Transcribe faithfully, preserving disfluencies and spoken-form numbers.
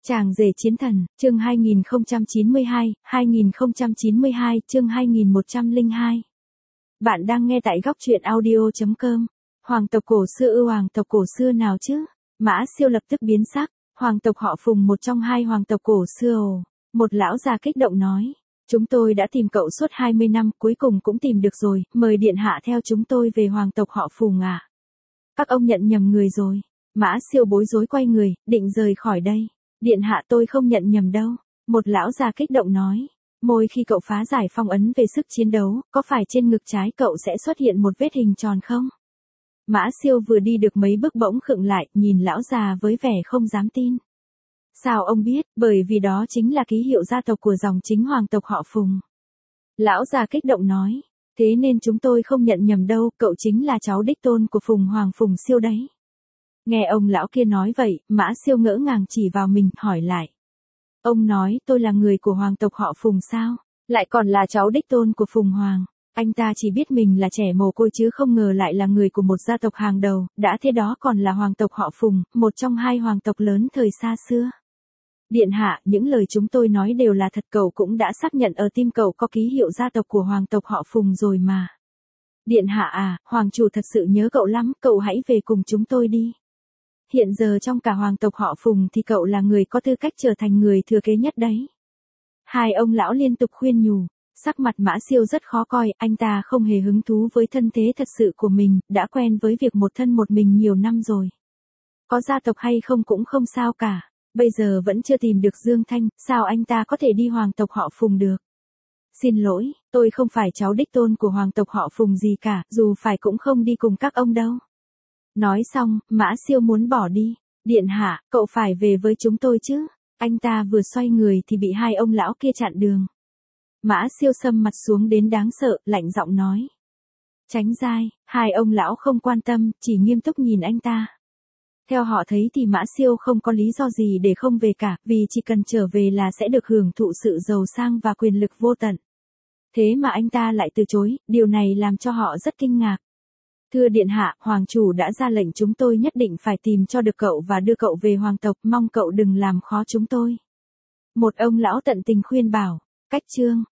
Chàng rể chiến thần, chương hai nghìn không trăm chín mươi hai, hai nghìn không trăm chín mươi hai, chương hai nghìn một trăm lẻ hai. Bạn đang nghe tại góc truyện audio chấm com. Hoàng tộc cổ xưa ư? Hoàng tộc cổ xưa nào chứ? Mã Siêu lập tức biến sắc. Hoàng tộc họ Phùng, một trong hai hoàng tộc cổ xưa ồ. Một lão già kích động nói. Chúng tôi đã tìm cậu suốt hai mươi năm, cuối cùng cũng tìm được rồi, mời điện hạ theo chúng tôi về hoàng tộc họ Phùng à. Các ông nhận nhầm người rồi. Mã Siêu bối rối quay người, định rời khỏi đây. Điện hạ, tôi không nhận nhầm đâu. Một lão già kích động nói. Mỗi khi cậu phá giải phong ấn về sức chiến đấu, có phải trên ngực trái cậu sẽ xuất hiện một vết hình tròn không? Mã Siêu vừa đi được mấy bước bỗng khựng lại, nhìn lão già với vẻ không dám tin. Sao ông biết? Bởi vì đó chính là ký hiệu gia tộc của dòng chính hoàng tộc họ Phùng. Lão già kích động nói. Thế nên chúng tôi không nhận nhầm đâu, cậu chính là cháu đích tôn của Phùng Hoàng Phùng Siêu đấy. Nghe ông lão kia nói vậy, Mã Siêu ngỡ ngàng chỉ vào mình, hỏi lại. Ông nói tôi là người của hoàng tộc họ Phùng sao? Lại còn là cháu đích tôn của Phùng Hoàng. Anh ta chỉ biết mình là trẻ mồ côi chứ không ngờ lại là người của một gia tộc hàng đầu, đã thế đó còn là hoàng tộc họ Phùng, một trong hai hoàng tộc lớn thời xa xưa. Điện hạ, những lời chúng tôi nói đều là thật, cậu cũng đã xác nhận ở tim cậu có ký hiệu gia tộc của hoàng tộc họ Phùng rồi mà. Điện hạ à, hoàng chủ thật sự nhớ cậu lắm, cậu hãy về cùng chúng tôi đi. Hiện giờ trong cả hoàng tộc họ Phùng thì cậu là người có tư cách trở thành người thừa kế nhất đấy. Hai ông lão liên tục khuyên nhủ, sắc mặt Mã Siêu rất khó coi, anh ta không hề hứng thú với thân thế thật sự của mình, đã quen với việc một thân một mình nhiều năm rồi. Có gia tộc hay không cũng không sao cả, bây giờ vẫn chưa tìm được Dương Thanh, sao anh ta có thể đi hoàng tộc họ Phùng được? Xin lỗi, tôi không phải cháu đích tôn của hoàng tộc họ Phùng gì cả, dù phải cũng không đi cùng các ông đâu. Nói xong, Mã Siêu muốn bỏ đi. Điện hạ, cậu phải về với chúng tôi chứ. Anh ta vừa xoay người thì bị hai ông lão kia chặn đường. Mã Siêu sầm mặt xuống đến đáng sợ, lạnh giọng nói. Tránh dai, hai ông lão không quan tâm, chỉ nghiêm túc nhìn anh ta. Theo họ thấy thì Mã Siêu không có lý do gì để không về cả, vì chỉ cần trở về là sẽ được hưởng thụ sự giàu sang và quyền lực vô tận. Thế mà anh ta lại từ chối, điều này làm cho họ rất kinh ngạc. Thưa điện hạ, hoàng chủ đã ra lệnh chúng tôi nhất định phải tìm cho được cậu và đưa cậu về hoàng tộc, mong cậu đừng làm khó chúng tôi. Một ông lão tận tình khuyên bảo, cách chương,